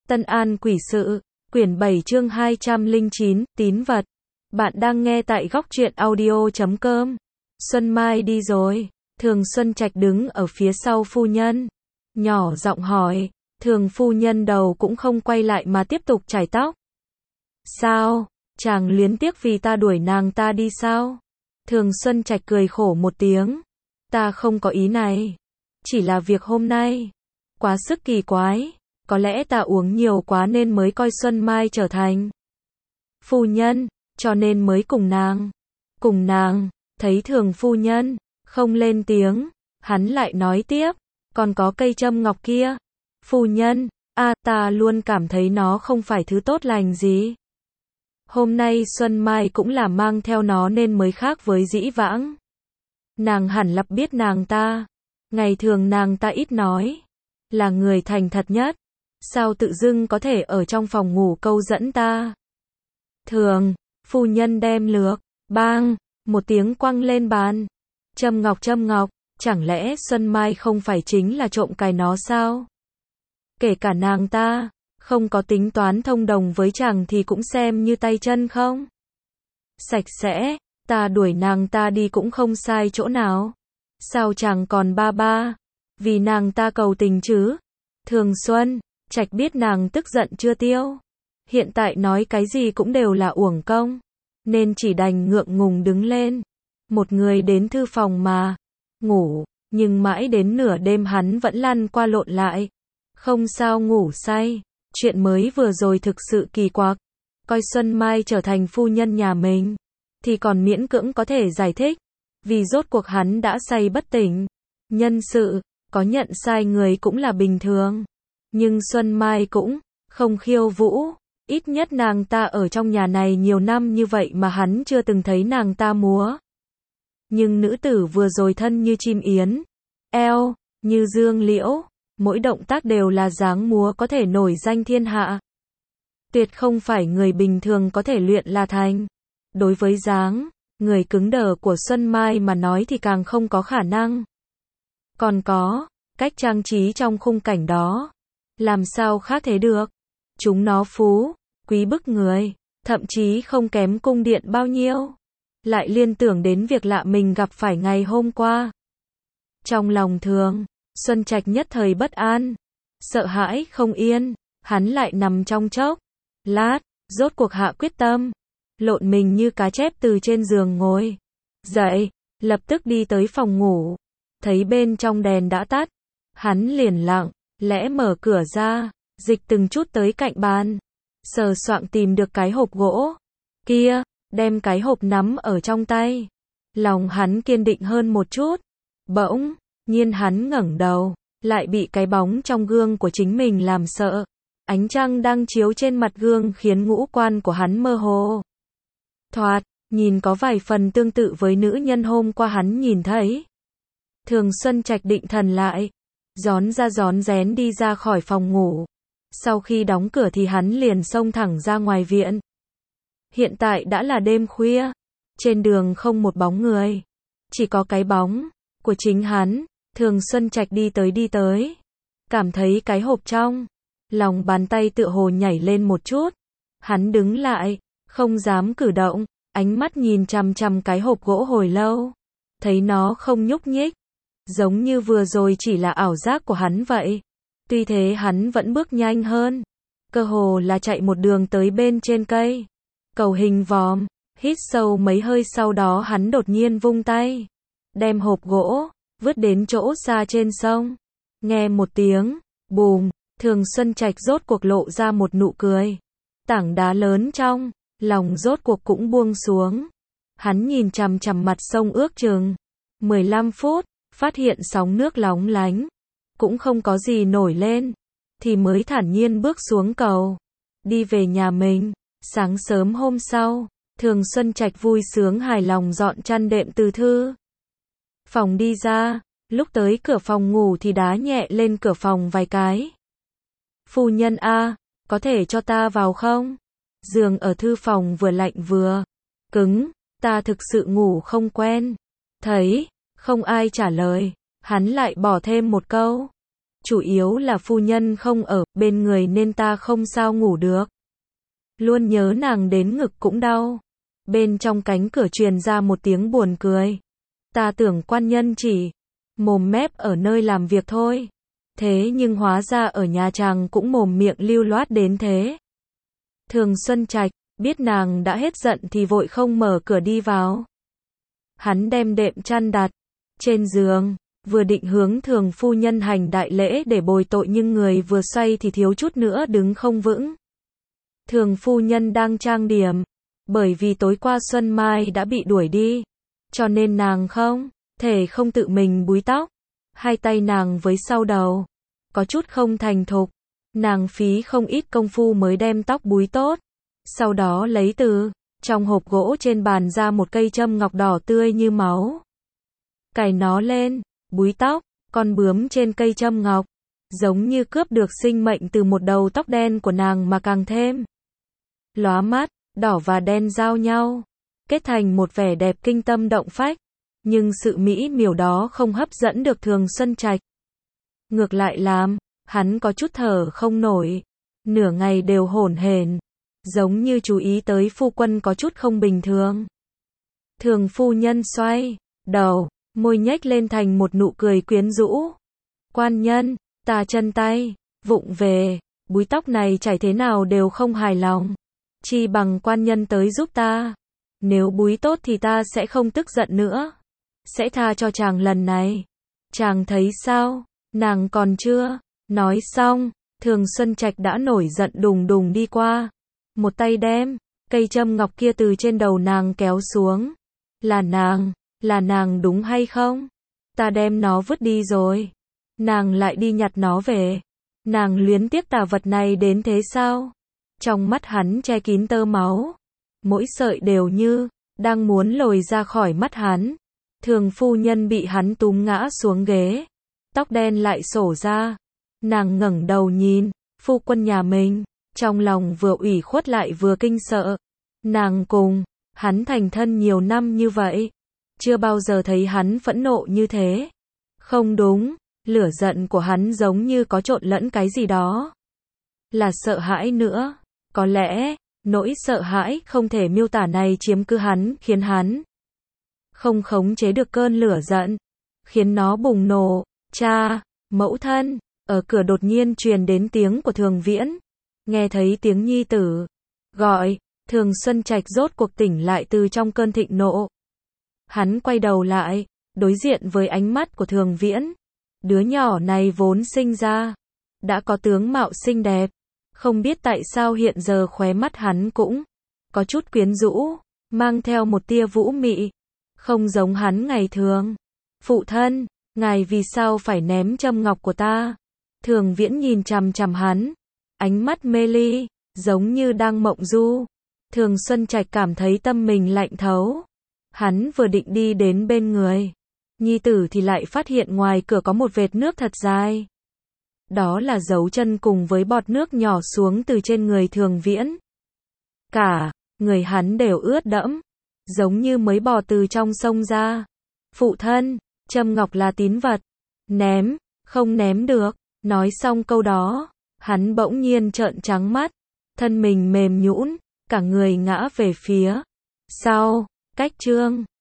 Tân An Quỷ Sự, quyển 7 chương 209, tín vật. Bạn đang nghe tại góc truyện audio.com. Xuân Mai đi rồi. Thường Xuân Trạch đứng ở phía sau phu nhân. Nhỏ giọng hỏi. Thường phu nhân đầu cũng không quay lại mà tiếp tục chải tóc. Sao? Chàng luyến tiếc vì ta đuổi nàng ta đi sao? Thường Xuân Trạch cười khổ một tiếng. Ta không có ý này. Chỉ là việc hôm nay. Quá sức kỳ quái. Có lẽ ta uống nhiều quá nên mới coi Xuân Mai trở thành phu nhân, cho nên mới cùng nàng. Cùng nàng, thấy Thường phu nhân không lên tiếng, hắn lại nói tiếp, còn có cây châm ngọc kia. Phu nhân, ta luôn cảm thấy nó không phải thứ tốt lành gì. Hôm nay Xuân Mai cũng là mang theo nó nên mới khác với dĩ vãng. Nàng hẳn là biết nàng ta. Ngày thường nàng ta ít nói. Là người thành thật nhất. Sao tự dưng có thể ở trong phòng ngủ câu dẫn ta? Thường, phu nhân đem lược, bang, một tiếng quăng lên bàn. Châm ngọc, chẳng lẽ Xuân Mai không phải chính là trộm cài nó sao? Kể cả nàng ta, không có tính toán thông đồng với chàng thì cũng xem như tay chân không? Sạch sẽ, ta đuổi nàng ta đi cũng không sai chỗ nào. Sao chàng còn ba? Vì nàng ta cầu tình chứ? Thường Xuân Trạch biết nàng tức giận chưa tiêu. Hiện tại nói cái gì cũng đều là uổng công. Nên chỉ đành ngượng ngùng đứng lên. Một người đến thư phòng mà ngủ, nhưng mãi đến nửa đêm hắn vẫn lăn qua lộn lại. Không sao ngủ say. Chuyện mới vừa rồi thực sự kỳ quặc. Coi Xuân Mai trở thành phu nhân nhà mình thì còn miễn cưỡng có thể giải thích. Vì rốt cuộc hắn đã say bất tỉnh. Nhân sự, có nhận sai người cũng là bình thường. Nhưng Xuân Mai cũng không khiêu vũ, ít nhất nàng ta ở trong nhà này nhiều năm như vậy mà hắn chưa từng thấy nàng ta múa. Nhưng nữ tử vừa rồi thân như chim yến, eo như dương liễu, mỗi động tác đều là dáng múa có thể nổi danh thiên hạ. Tuyệt không phải người bình thường có thể luyện là thành. Đối với dáng người cứng đờ của Xuân Mai mà nói thì càng không có khả năng. Còn có cách trang trí trong khung cảnh đó. Làm sao khác thế được? Chúng nó phú, quý bức người, thậm chí không kém cung điện bao nhiêu. Lại liên tưởng đến việc lạ mình gặp phải ngày hôm qua. Trong lòng Thường Xuân Trạch nhất thời bất an, sợ hãi không yên, hắn lại nằm trong chốc lát, rốt cuộc hạ quyết tâm, lộn mình như cá chép từ trên giường ngồi dậy, lập tức đi tới phòng ngủ, thấy bên trong đèn đã tắt, hắn liền lặng lẽ mở cửa ra, dịch từng chút tới cạnh bàn, sờ soạng tìm được cái hộp gỗ kia, đem cái hộp nắm ở trong tay. Lòng hắn kiên định hơn một chút. Bỗng nhiên hắn ngẩng đầu, lại bị cái bóng trong gương của chính mình làm sợ. Ánh trăng đang chiếu trên mặt gương khiến ngũ quan của hắn mơ hồ. Thoạt nhìn có vài phần tương tự với nữ nhân hôm qua hắn nhìn thấy. Thường Xuân Trạch định thần lại, rón rén đi ra khỏi phòng ngủ. Sau khi đóng cửa thì hắn liền xông thẳng ra ngoài viện. Hiện tại đã là đêm khuya, trên đường không một bóng người, chỉ có cái bóng của chính hắn. Thường Xuân Trạch đi tới, cảm thấy cái hộp trong lòng bàn tay tựa hồ nhảy lên một chút. Hắn đứng lại, không dám cử động, ánh mắt nhìn chằm chằm cái hộp gỗ hồi lâu, thấy nó không nhúc nhích, giống như vừa rồi chỉ là ảo giác của hắn vậy. Tuy thế hắn vẫn bước nhanh hơn, cơ hồ là chạy một đường tới bên trên cây cầu hình vòm, hít sâu mấy hơi sau đó hắn đột nhiên vung tay, đem hộp gỗ vứt đến chỗ xa trên sông. Nghe một tiếng bùm, Thường Xuân Trạch rốt cuộc lộ ra một nụ cười. Tảng đá lớn trong lòng rốt cuộc cũng buông xuống. Hắn nhìn chằm chằm mặt sông ước chừng 15 phút, phát hiện sóng nước lóng lánh, cũng không có gì nổi lên, thì mới thản nhiên bước xuống cầu, đi về nhà mình. Sáng sớm hôm sau, Thường Xuân Trạch vui sướng hài lòng dọn chăn đệm từ thư phòng đi ra, lúc tới cửa phòng ngủ thì đá nhẹ lên cửa phòng vài cái. Phu nhân có thể cho ta vào không? Giường ở thư phòng vừa lạnh vừa cứng, ta thực sự ngủ không quen. Thấy không ai trả lời, hắn lại bỏ thêm một câu. Chủ yếu là phu nhân không ở bên người nên ta không sao ngủ được. Luôn nhớ nàng đến ngực cũng đau. Bên trong cánh cửa truyền ra một tiếng buồn cười. Ta tưởng quan nhân chỉ mồm mép ở nơi làm việc thôi. Thế nhưng hóa ra ở nhà chàng cũng mồm miệng lưu loát đến thế. Thường Xuân Trạch biết nàng đã hết giận thì vội không mở cửa đi vào. Hắn đem đệm chăn đặt trên giường, vừa định hướng Thường phu nhân hành đại lễ để bồi tội nhưng người vừa xoay thì thiếu chút nữa đứng không vững. Thường phu nhân đang trang điểm, bởi vì tối qua Xuân Mai đã bị đuổi đi, cho nên nàng không thể không tự mình búi tóc. Hai tay nàng với sau đầu, có chút không thành thục. Nàng phí không ít công phu mới đem tóc búi tốt. Sau đó lấy từ trong hộp gỗ trên bàn ra một cây châm ngọc đỏ tươi như máu. Cài nó lên, búi tóc, con bướm trên cây châm ngọc, giống như cướp được sinh mệnh từ một đầu tóc đen của nàng mà càng thêm lóa mắt, đỏ và đen giao nhau, kết thành một vẻ đẹp kinh tâm động phách. Nhưng sự mỹ miều đó không hấp dẫn được Thường Xuân Trạch. Ngược lại làm hắn có chút thở không nổi, nửa ngày đều hổn hển, giống như chú ý tới phu quân có chút không bình thường. Thường phu nhân xoay đầu, môi nhếch lên thành một nụ cười quyến rũ. Quan nhân, ta chân tay vụng về, búi tóc này chảy thế nào đều không hài lòng. Chi bằng quan nhân tới giúp ta. Nếu búi tốt thì ta sẽ không tức giận nữa. Sẽ tha cho chàng lần này. Chàng thấy sao? Nàng còn chưa nói xong, Thường Xuân Trạch đã nổi giận đùng đùng đi qua. Một tay đem cây châm ngọc kia từ trên đầu nàng kéo xuống. Là nàng đúng hay không? Ta đem nó vứt đi rồi. Nàng lại đi nhặt nó về. Nàng luyến tiếc tà vật này đến thế sao? Trong mắt hắn che kín tơ máu. Mỗi sợi đều như đang muốn lồi ra khỏi mắt hắn. Thường phu nhân bị hắn túm ngã xuống ghế. Tóc đen lại xổ ra. Nàng ngẩng đầu nhìn phu quân nhà mình, trong lòng vừa ủy khuất lại vừa kinh sợ. Nàng cùng hắn thành thân nhiều năm như vậy, chưa bao giờ thấy hắn phẫn nộ như thế. Không đúng, lửa giận của hắn giống như có trộn lẫn cái gì đó. Là sợ hãi nữa. Có lẽ, nỗi sợ hãi không thể miêu tả này chiếm cứ hắn, khiến hắn không khống chế được cơn lửa giận, khiến nó bùng nổ. Cha, mẫu thân, ở cửa đột nhiên truyền đến tiếng của Thường Viễn. Nghe thấy tiếng nhi tử gọi, Thường Xuân Trạch rốt cuộc tỉnh lại từ trong cơn thịnh nộ. Hắn quay đầu lại, đối diện với ánh mắt của Thường Viễn. Đứa nhỏ này vốn sinh ra đã có tướng mạo xinh đẹp, không biết tại sao hiện giờ khóe mắt hắn cũng có chút quyến rũ, mang theo một tia vũ mị, không giống hắn ngày thường. Phụ thân, ngài vì sao phải ném châm ngọc của ta? Thường Viễn nhìn chằm chằm hắn, ánh mắt mê ly, giống như đang mộng du. Thường Xuân Trạch cảm thấy tâm mình lạnh thấu. Hắn vừa định đi đến bên người nhi tử thì lại phát hiện ngoài cửa có một vệt nước thật dài. Đó là dấu chân cùng với bọt nước nhỏ xuống từ trên người Thường Viễn. Cả người hắn đều ướt đẫm, giống như mới bò từ trong sông ra. Phụ thân, châm ngọc là tín vật, ném, không ném được. Nói xong câu đó, hắn bỗng nhiên trợn trắng mắt, thân mình mềm nhũn, cả người ngã về phía sau. Cách chương